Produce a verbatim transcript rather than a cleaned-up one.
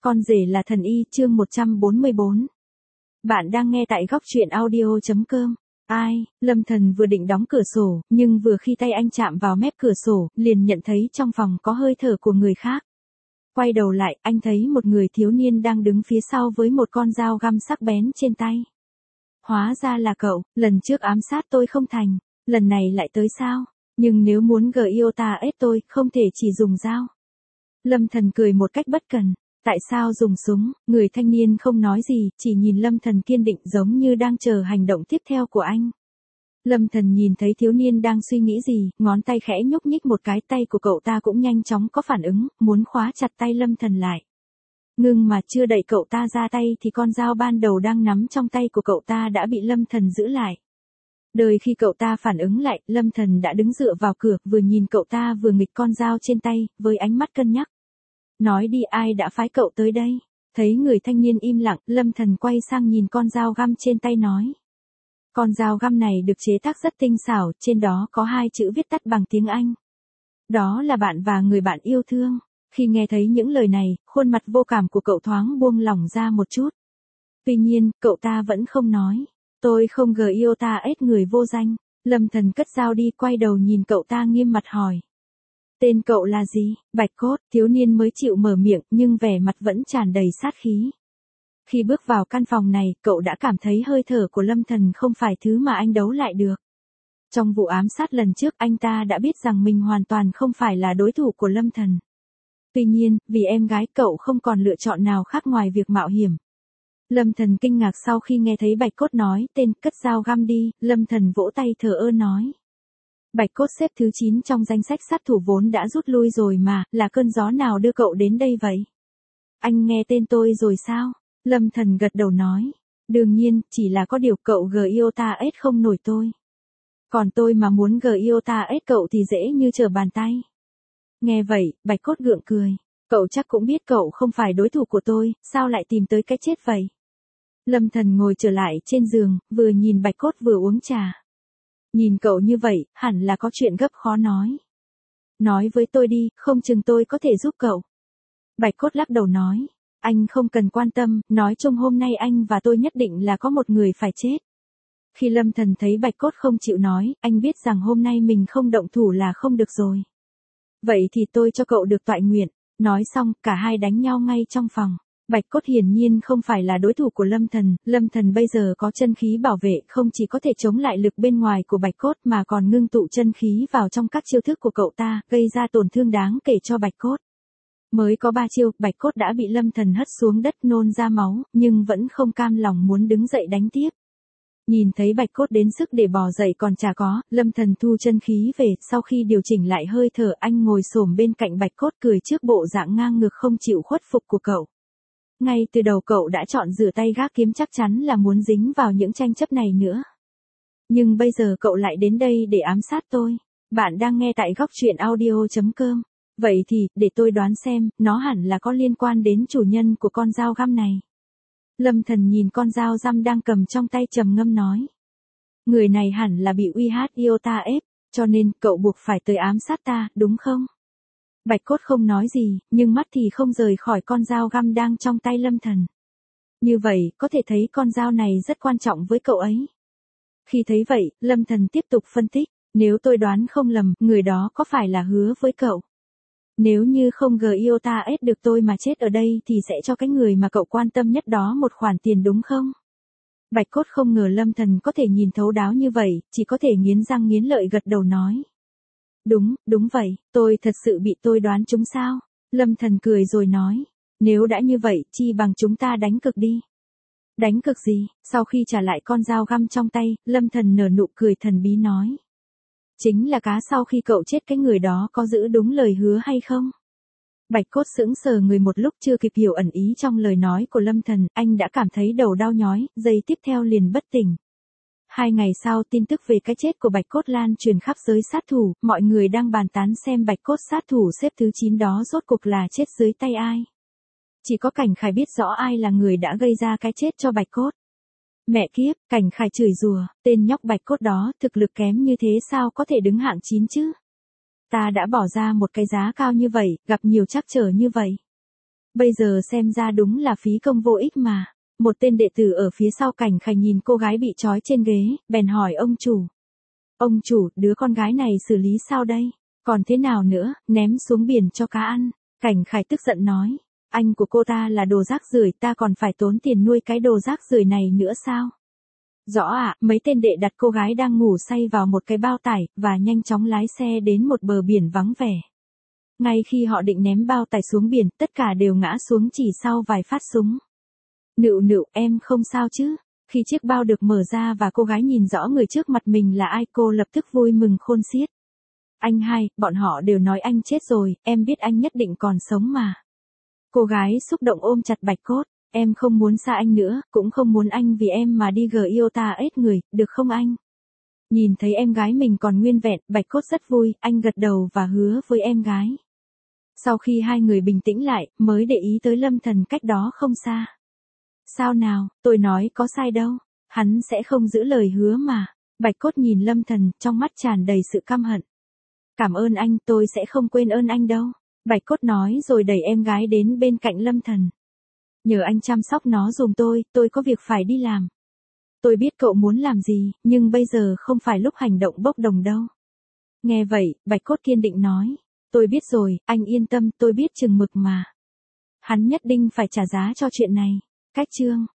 Con rể là thần y, chương một trăm bốn mươi bốn. Bạn đang nghe tại góc truyện audio.com. Ai, Lâm Thần vừa định đóng cửa sổ, nhưng vừa khi tay anh chạm vào mép cửa sổ, liền nhận thấy trong phòng có hơi thở của người khác. Quay đầu lại, anh thấy một người thiếu niên đang đứng phía sau với một con dao găm sắc bén trên tay. Hóa ra là cậu, lần trước ám sát tôi không thành, lần này lại tới sao? Nhưng nếu muốn gờ yêu ta ép tôi, không thể chỉ dùng dao. Lâm Thần cười một cách bất cần. Tại sao dùng súng? Người thanh niên không nói gì, chỉ nhìn Lâm Thần kiên định giống như đang chờ hành động tiếp theo của anh. Lâm Thần nhìn thấy thiếu niên đang suy nghĩ gì, ngón tay khẽ nhúc nhích một cái, tay của cậu ta cũng nhanh chóng có phản ứng, muốn khóa chặt tay Lâm Thần lại. Ngưng mà chưa đẩy cậu ta ra tay thì con dao ban đầu đang nắm trong tay của cậu ta đã bị Lâm Thần giữ lại. Đợi khi cậu ta phản ứng lại, Lâm Thần đã đứng dựa vào cửa, vừa nhìn cậu ta vừa nghịch con dao trên tay, với ánh mắt cân nhắc. Nói đi, ai đã phái cậu tới đây? Thấy người thanh niên im lặng, Lâm Thần quay sang nhìn con dao găm trên tay nói. Con dao găm này được chế tác rất tinh xảo, trên đó có hai chữ viết tắt bằng tiếng Anh. Đó là bạn và người bạn yêu thương. Khi nghe thấy những lời này, khuôn mặt vô cảm của cậu thoáng buông lỏng ra một chút. Tuy nhiên, cậu ta vẫn không nói. Tôi không gờ yêu ta ết người vô danh. Lâm Thần cất dao đi, quay đầu nhìn cậu ta nghiêm mặt hỏi. Tên cậu là gì? Bạch Cốt. Thiếu niên mới chịu mở miệng, nhưng vẻ mặt vẫn tràn đầy sát khí. Khi bước vào căn phòng này, cậu đã cảm thấy hơi thở của Lâm Thần không phải thứ mà anh đấu lại được. Trong vụ ám sát lần trước, anh ta đã biết rằng mình hoàn toàn không phải là đối thủ của Lâm Thần. Tuy nhiên, vì em gái cậu không còn lựa chọn nào khác ngoài việc mạo hiểm. Lâm Thần kinh ngạc sau khi nghe thấy Bạch Cốt nói tên, cất dao găm đi. Lâm Thần vỗ tay thờ ơ nói. Bạch Cốt xếp thứ chín trong danh sách sát thủ vốn đã rút lui rồi mà, là cơn gió nào đưa cậu đến đây vậy? Anh nghe tên tôi rồi sao? Lâm Thần gật đầu nói. Đương nhiên, chỉ là có điều cậu gờ yêu ta ết không nổi tôi. Còn tôi mà muốn gờ yêu ta ết cậu thì dễ như trở bàn tay. Nghe vậy, Bạch Cốt gượng cười. Cậu chắc cũng biết cậu không phải đối thủ của tôi, sao lại tìm tới cái chết vậy? Lâm Thần ngồi trở lại trên giường, vừa nhìn Bạch Cốt vừa uống trà. Nhìn cậu như vậy, hẳn là có chuyện gấp khó nói. Nói với tôi đi, không chừng tôi có thể giúp cậu. Bạch Cốt lắc đầu nói. Anh không cần quan tâm, nói chung hôm nay anh và tôi nhất định là có một người phải chết. Khi Lâm Thần thấy Bạch Cốt không chịu nói, anh biết rằng hôm nay mình không động thủ là không được rồi. Vậy thì tôi cho cậu được toại nguyện. Nói xong, cả hai đánh nhau ngay trong phòng. Bạch Cốt hiển nhiên không phải là đối thủ của Lâm Thần, Lâm Thần bây giờ có chân khí bảo vệ, không chỉ có thể chống lại lực bên ngoài của Bạch Cốt mà còn ngưng tụ chân khí vào trong các chiêu thức của cậu ta, gây ra tổn thương đáng kể cho Bạch Cốt. Mới có ba chiêu, Bạch Cốt đã bị Lâm Thần hất xuống đất nôn ra máu, nhưng vẫn không cam lòng muốn đứng dậy đánh tiếp. Nhìn thấy Bạch Cốt đến sức để bò dậy còn chả có, Lâm Thần thu chân khí về, sau khi điều chỉnh lại hơi thở, anh ngồi xổm bên cạnh Bạch Cốt cười trước bộ dạng ngang ngược không chịu khuất phục của cậu. Ngay từ đầu cậu đã chọn rửa tay gác kiếm, chắc chắn là muốn dính vào những tranh chấp này nữa. Nhưng bây giờ cậu lại đến đây để ám sát tôi. Bạn đang nghe tại góc truyện audio.com. Vậy thì, để tôi đoán xem, nó hẳn là có liên quan đến chủ nhân của con dao găm này. Lâm Thần nhìn con dao găm đang cầm trong tay trầm ngâm nói. Người này hẳn là bị uy hát yêu ta ép, cho nên cậu buộc phải tới ám sát ta, đúng không? Bạch Cốt không nói gì, nhưng mắt thì không rời khỏi con dao găm đang trong tay Lâm Thần. Như vậy, có thể thấy con dao này rất quan trọng với cậu ấy. Khi thấy vậy, Lâm Thần tiếp tục phân tích, nếu tôi đoán không lầm, người đó có phải là hứa với cậu? Nếu như không gờ yêu ta ết được tôi mà chết ở đây thì sẽ cho cái người mà cậu quan tâm nhất đó một khoản tiền đúng không? Bạch Cốt không ngờ Lâm Thần có thể nhìn thấu đáo như vậy, chỉ có thể nghiến răng nghiến lợi gật đầu nói. Đúng, đúng vậy, tôi thật sự bị tôi đoán trúng sao? Lâm Thần cười rồi nói. Nếu đã như vậy, chi bằng chúng ta đánh cược đi. Đánh cược gì? Sau khi trả lại con dao găm trong tay, Lâm Thần nở nụ cười thần bí nói. Chính là cá sau khi cậu chết cái người đó có giữ đúng lời hứa hay không? Bạch Cốt sững sờ người một lúc chưa kịp hiểu ẩn ý trong lời nói của Lâm Thần, anh đã cảm thấy đầu đau nhói, giây tiếp theo liền bất tỉnh. Hai ngày sau, tin tức về cái chết của Bạch Cốt lan truyền khắp giới sát thủ, mọi người đang bàn tán xem Bạch Cốt sát thủ xếp thứ chín đó rốt cuộc là chết dưới tay ai. Chỉ có Cảnh Khải biết rõ ai là người đã gây ra cái chết cho Bạch Cốt. Mẹ kiếp, Cảnh Khải chửi rủa, tên nhóc Bạch Cốt đó, thực lực kém như thế sao có thể đứng hạng chín chứ? Ta đã bỏ ra một cái giá cao như vậy, gặp nhiều trắc trở như vậy. Bây giờ xem ra đúng là phí công vô ích mà. Một tên đệ tử ở phía sau Cảnh Khải nhìn cô gái bị trói trên ghế, bèn hỏi ông chủ. Ông chủ, đứa con gái này xử lý sao đây? Còn thế nào nữa, ném xuống biển cho cá ăn. Cảnh Khải tức giận nói. Anh của cô ta là đồ rác rưởi, ta còn phải tốn tiền nuôi cái đồ rác rưởi này nữa sao? Rõ ạ, mấy tên đệ đặt cô gái đang ngủ say vào một cái bao tải, và nhanh chóng lái xe đến một bờ biển vắng vẻ. Ngay khi họ định ném bao tải xuống biển, tất cả đều ngã xuống chỉ sau vài phát súng. Nựu nựu, em không sao chứ? Khi chiếc bao được mở ra và cô gái nhìn rõ người trước mặt mình là ai, cô lập tức vui mừng khôn xiết. Anh hai, bọn họ đều nói anh chết rồi, em biết anh nhất định còn sống mà. Cô gái xúc động ôm chặt Bạch Cốt. Em không muốn xa anh nữa, cũng không muốn anh vì em mà đi gờ yêu ta ết người, được không anh? Nhìn thấy em gái mình còn nguyên vẹn, Bạch Cốt rất vui, anh gật đầu và hứa với em gái. Sau khi hai người bình tĩnh lại, mới để ý tới Lâm Thần cách đó không xa. Sao nào, tôi nói có sai đâu, hắn sẽ không giữ lời hứa mà. Bạch Cốt nhìn Lâm Thần, trong mắt tràn đầy sự căm hận. Cảm ơn anh, tôi sẽ không quên ơn anh đâu. Bạch Cốt nói rồi đẩy em gái đến bên cạnh Lâm Thần. Nhờ anh chăm sóc nó giùm tôi, tôi có việc phải đi làm. Tôi biết cậu muốn làm gì, nhưng bây giờ không phải lúc hành động bốc đồng đâu. Nghe vậy, Bạch Cốt kiên định nói. Tôi biết rồi, anh yên tâm, tôi biết chừng mực mà. Hắn nhất định phải trả giá cho chuyện này. Cách chương